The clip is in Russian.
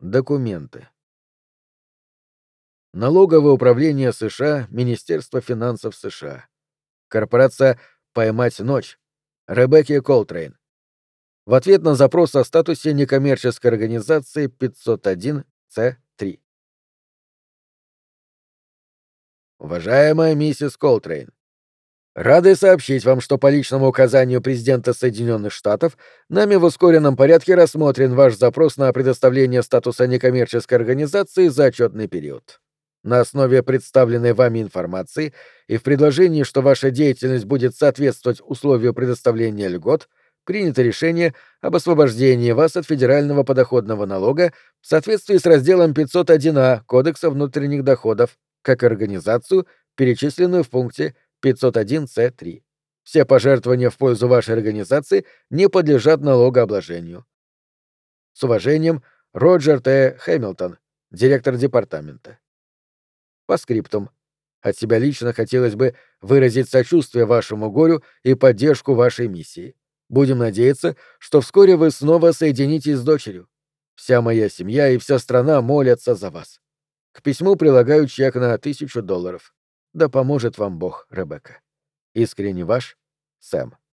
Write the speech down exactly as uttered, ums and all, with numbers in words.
Документы. Налоговое управление США, Министерство финансов США. Корпорация «Поймать ночь». Ребекки Колтрейн. В ответ на запрос о статусе некоммерческой организации пятьсот один С три. Уважаемая миссис Колтрейн, рады сообщить вам, что по личному указанию президента Соединенных Штатов нами в ускоренном порядке рассмотрен ваш запрос на предоставление статуса некоммерческой организации за отчетный период. На основе представленной вами информации и в предложении, что ваша деятельность будет соответствовать условию предоставления льгот, принято решение об освобождении вас от федерального подоходного налога в соответствии с разделом пятьсот один А Кодекса внутренних доходов, как организацию, перечисленную в пункте пятьсот один С три. Все пожертвования в пользу вашей организации не подлежат налогообложению. С уважением, Роджер Т. Хэмилтон, директор департамента. По скриптум. От себя лично хотелось бы выразить сочувствие вашему горю и поддержку вашей миссии. Будем надеяться, что вскоре вы снова соединитесь с дочерью. Вся моя семья и вся страна молятся за вас. К письму прилагаю чек на тысячу долларов. Да поможет вам Бог, Ребекка. Искренне ваш, Сэм.